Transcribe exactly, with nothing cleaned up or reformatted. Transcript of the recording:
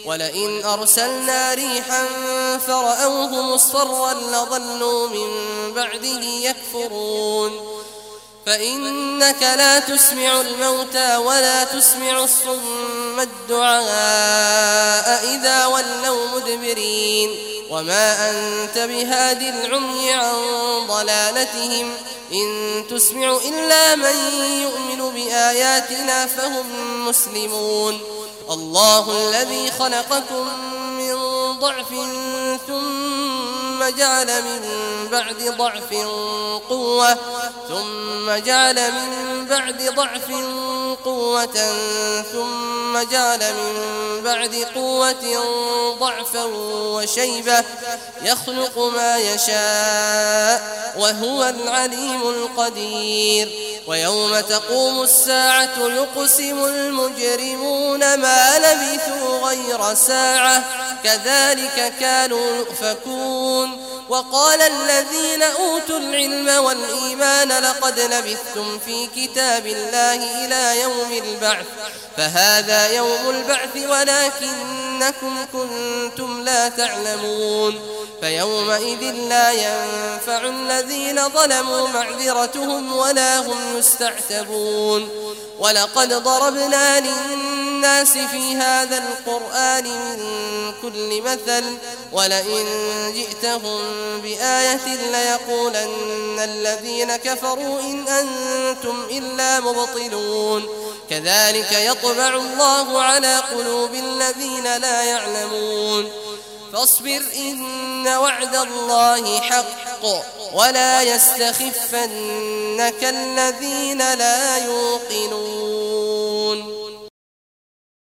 ولئن أرسلنا ريحا فرأوه مصفرا لظلوا من بعده يكفرون فإنك لا تسمع الموتى ولا تسمع الصم الدعاء إذا ولوا مدبرين وما أنت بهاد العمي عن ضلالتهم إن تسمع إلا من يؤمن بآياتنا فهم مسلمون الله الذي خلقكم من ضعف ثم جعل من بعد ضعف قوة ثم جعل من بعد ضعف قوة ثم جعل من بعد قوة ضعفا وشيبة يخلق ما يشاء وهو العليم القدير ويوم تقوم الساعة يقسم المجرمون ما لبثوا غير ساعة كذلك كانوا يؤفكون وقال الذين أوتوا العلم والإيمان لقد لبثتم في كتاب الله إلى يوم البعث فهذا يوم البعث ولكنكم كنتم لا تعلمون فيومئذ لا ينفع الذين ظلموا معذرتهم ولا هم يستعتبون ولقد ضربنا للناس في هذا القرآن من كل مثل ولئن جئتهم بآية ليقولن الذين كفروا إن أنتم إلا مبطلون كذلك يطبع الله على قلوب الذين لا يعلمون فاصبر إن وعد الله حق ولا يستخفنك الذين لا يوقنون.